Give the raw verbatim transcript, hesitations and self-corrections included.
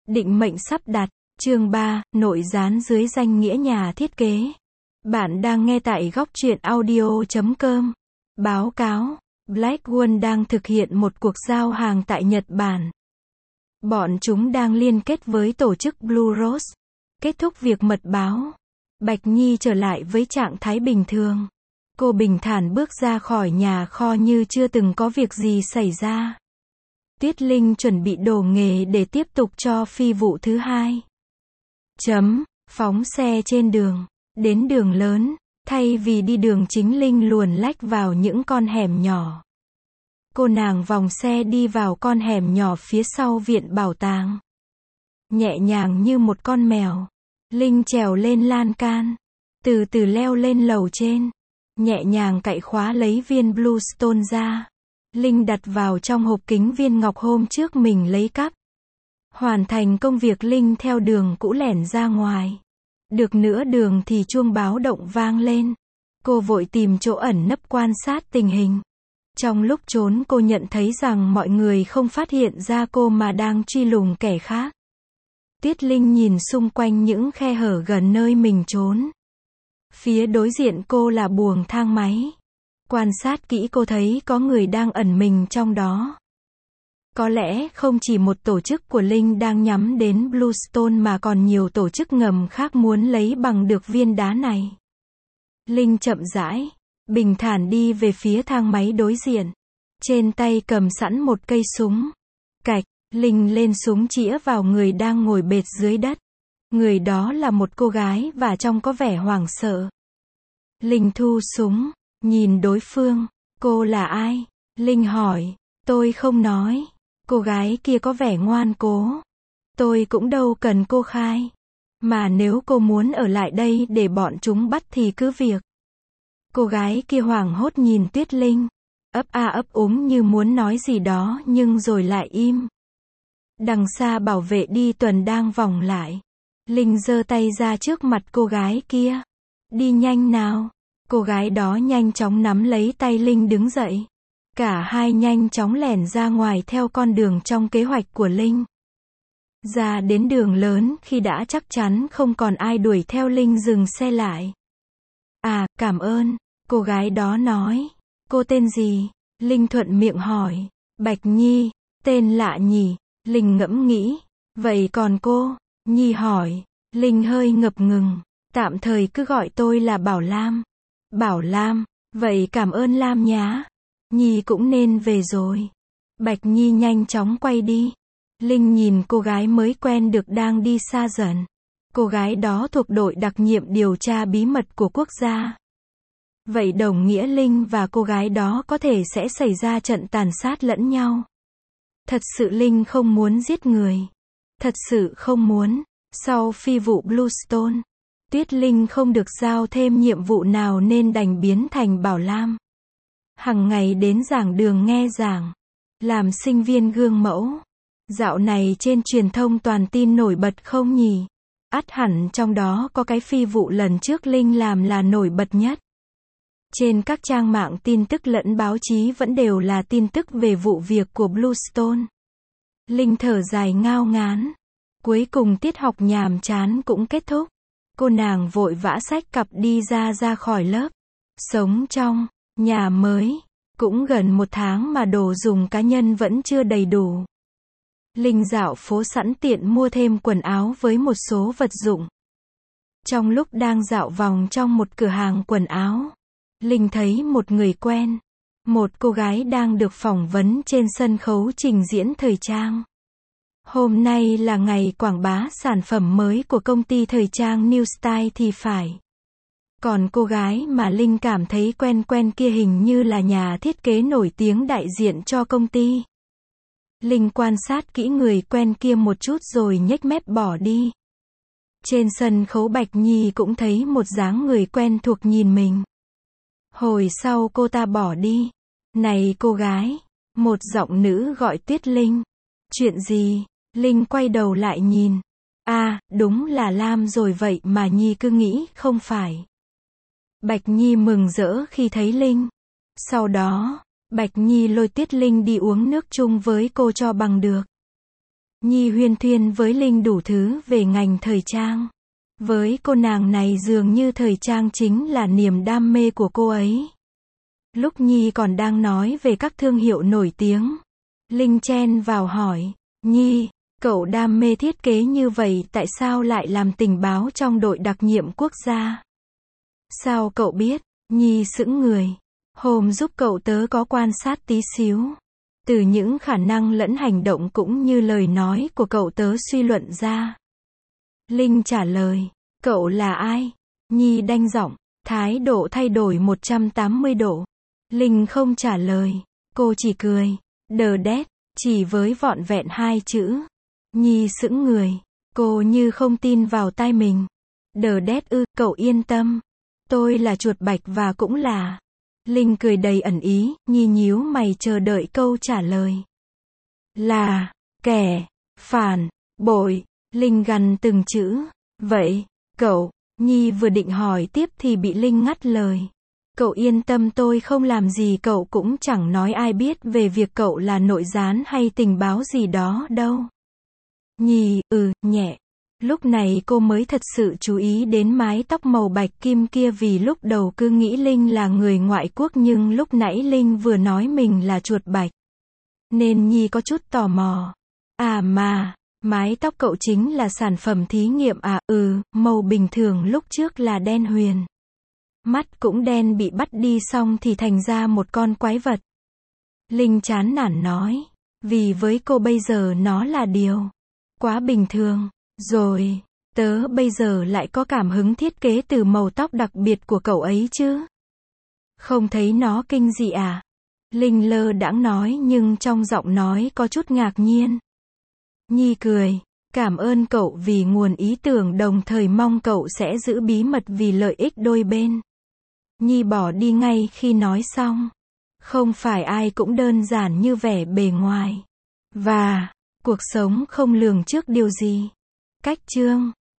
Định mệnh sắp đặt. Chương ba, nội gián dưới danh nghĩa nhà thiết kế. Bạn đang nghe tại góc truyện audio chấm com. Báo cáo, Blackwood đang thực hiện một cuộc giao hàng tại Nhật Bản. Bọn chúng đang liên kết với tổ chức Blue Rose. Kết thúc việc mật báo, Bạch Nhi trở lại với trạng thái bình thường. Cô bình thản bước ra khỏi nhà kho như chưa từng có việc gì xảy ra. Tuyết Linh chuẩn bị đồ nghề để tiếp tục cho phi vụ thứ hai. Chấm, phóng xe trên đường. Đến đường lớn, thay vì đi đường chính Linh luồn lách vào những con hẻm nhỏ. Cô nàng vòng xe đi vào con hẻm nhỏ phía sau viện bảo tàng. Nhẹ nhàng như một con mèo, Linh trèo lên lan can, từ từ leo lên lầu trên, nhẹ nhàng cạy khóa lấy viên Bluestone ra. Linh đặt vào trong hộp kính viên ngọc hôm trước mình lấy cắp. Hoàn thành công việc, Linh theo đường cũ lẻn ra ngoài. Được nửa đường thì chuông báo động vang lên. Cô vội tìm chỗ ẩn nấp quan sát tình hình. Trong lúc trốn, cô nhận thấy rằng mọi người không phát hiện ra cô mà đang truy lùng kẻ khác. Tuyết Linh nhìn xung quanh những khe hở gần nơi mình trốn. Phía đối diện cô là buồng thang máy. Quan sát kỹ, cô thấy có người đang ẩn mình trong đó. Có lẽ không chỉ một tổ chức của Linh đang nhắm đến Bluestone mà còn nhiều tổ chức ngầm khác muốn lấy bằng được viên đá này. Linh chậm rãi, bình thản đi về phía thang máy đối diện. Trên tay cầm sẵn một cây súng. Cạch, Linh lên súng chĩa vào người đang ngồi bệt dưới đất. Người đó là một cô gái và trông có vẻ hoảng sợ. Linh thu súng, nhìn đối phương. Cô là ai? Linh hỏi. Tôi không nói. Cô gái kia có vẻ ngoan cố. Tôi cũng đâu cần cô khai. Mà nếu cô muốn ở lại đây để bọn chúng bắt thì cứ việc. Cô gái kia hoảng hốt nhìn Tuyết Linh. Ấp a ấp úng như muốn nói gì đó nhưng rồi lại im. Đằng xa bảo vệ đi tuần đang vòng lại. Linh giơ tay ra trước mặt cô gái kia. Đi nhanh nào. Cô gái đó nhanh chóng nắm lấy tay Linh đứng dậy. Cả hai nhanh chóng lẻn ra ngoài theo con đường trong kế hoạch của Linh. Ra đến đường lớn, khi đã chắc chắn không còn ai đuổi theo, Linh dừng xe lại. À, cảm ơn, cô gái đó nói. Cô tên gì? Linh thuận miệng hỏi. Bạch Nhi, tên lạ nhỉ? Linh ngẫm nghĩ. Vậy còn cô? Nhi hỏi. Linh hơi ngập ngừng. Tạm thời cứ gọi tôi là Bảo Lam. Bảo Lam, vậy cảm ơn Lam nhá. Nhi cũng nên về rồi. Bạch Nhi nhanh chóng quay đi. Linh nhìn cô gái mới quen được đang đi xa dần. Cô gái đó thuộc đội đặc nhiệm điều tra bí mật của quốc gia. Vậy đồng nghĩa Linh và cô gái đó có thể sẽ xảy ra trận tàn sát lẫn nhau. Thật sự Linh không muốn giết người. Thật sự không muốn. Sau phi vụ Bluestone, Tuyết Linh không được giao thêm nhiệm vụ nào nên đành biến thành Bảo Lam. Hằng ngày đến giảng đường nghe giảng. Làm sinh viên gương mẫu. Dạo này trên truyền thông toàn tin nổi bật không nhỉ? Ắt hẳn trong đó có cái phi vụ lần trước Linh làm là nổi bật nhất. Trên các trang mạng tin tức lẫn báo chí vẫn đều là tin tức về vụ việc của Bluestone. Linh thở dài ngao ngán. Cuối cùng tiết học nhàm chán cũng kết thúc. Cô nàng vội vã xách cặp đi ra ra khỏi lớp. Sống trong nhà mới, cũng gần một tháng mà đồ dùng cá nhân vẫn chưa đầy đủ. Linh dạo phố sẵn tiện mua thêm quần áo với một số vật dụng. Trong lúc đang dạo vòng trong một cửa hàng quần áo, Linh thấy một người quen. Một cô gái đang được phỏng vấn trên sân khấu trình diễn thời trang. Hôm nay là ngày quảng bá sản phẩm mới của công ty thời trang New Style thì phải. Còn cô gái mà Linh cảm thấy quen quen kia hình như là nhà thiết kế nổi tiếng đại diện cho công ty. Linh quan sát kỹ người quen kia một chút rồi nhếch mép bỏ đi. Trên sân khấu Bạch Nhi cũng thấy một dáng người quen thuộc nhìn mình. Hồi sau cô ta bỏ đi. Này cô gái, một giọng nữ gọi Tuyết Linh. Chuyện gì? Linh quay đầu lại nhìn. À, đúng là Lam rồi, vậy mà Nhi cứ nghĩ không phải. Bạch Nhi mừng rỡ khi thấy Linh. Sau đó, Bạch Nhi lôi Tuyết Linh đi uống nước chung với cô cho bằng được. Nhi huyên thuyên với Linh đủ thứ về ngành thời trang. Với cô nàng này dường như thời trang chính là niềm đam mê của cô ấy. Lúc Nhi còn đang nói về các thương hiệu nổi tiếng, Linh chen vào hỏi, Nhi, cậu đam mê thiết kế như vậy tại sao lại làm tình báo trong đội đặc nhiệm quốc gia? Sao cậu biết? Nhi sững người. Hôm giúp cậu tớ có quan sát tí xíu. Từ những khả năng lẫn hành động cũng như lời nói của cậu tớ suy luận ra. Linh trả lời, cậu là ai? Nhi đanh giọng, thái độ thay đổi một trăm tám mươi độ. Linh không trả lời, cô chỉ cười, đờ đét, chỉ với vọn vẹn hai chữ. Nhi sững người, cô như không tin vào tai mình. Đờ đét ư, cậu yên tâm. Tôi là chuột bạch và cũng là. Linh cười đầy ẩn ý, Nhi nhíu mày chờ đợi câu trả lời. Là, kẻ, phản, bội, Linh gằn từng chữ. Vậy, cậu, Nhi vừa định hỏi tiếp thì bị Linh ngắt lời. Cậu yên tâm tôi không làm gì cậu cũng chẳng nói ai biết về việc cậu là nội gián hay tình báo gì đó đâu. Nhi, ừ, nhẹ. Lúc này cô mới thật sự chú ý đến mái tóc màu bạch kim kia vì lúc đầu cứ nghĩ Linh là người ngoại quốc nhưng lúc nãy Linh vừa nói mình là chuột bạch. Nên Nhi có chút tò mò. À mà, mái tóc cậu chính là sản phẩm thí nghiệm à? Ừ, màu bình thường lúc trước là đen huyền. Mắt cũng đen bị bắt đi xong thì thành ra một con quái vật. Linh chán nản nói. Vì với cô bây giờ nó là điều quá bình thường. Rồi, tớ bây giờ lại có cảm hứng thiết kế từ màu tóc đặc biệt của cậu ấy chứ. Không thấy nó kinh dị à? Linh lơ đãng nói nhưng trong giọng nói có chút ngạc nhiên. Nhi cười, cảm ơn cậu vì nguồn ý tưởng đồng thời mong cậu sẽ giữ bí mật vì lợi ích đôi bên. Nhi bỏ đi ngay khi nói xong. Không phải ai cũng đơn giản như vẻ bề ngoài. Và, cuộc sống không lường trước điều gì. Cách chương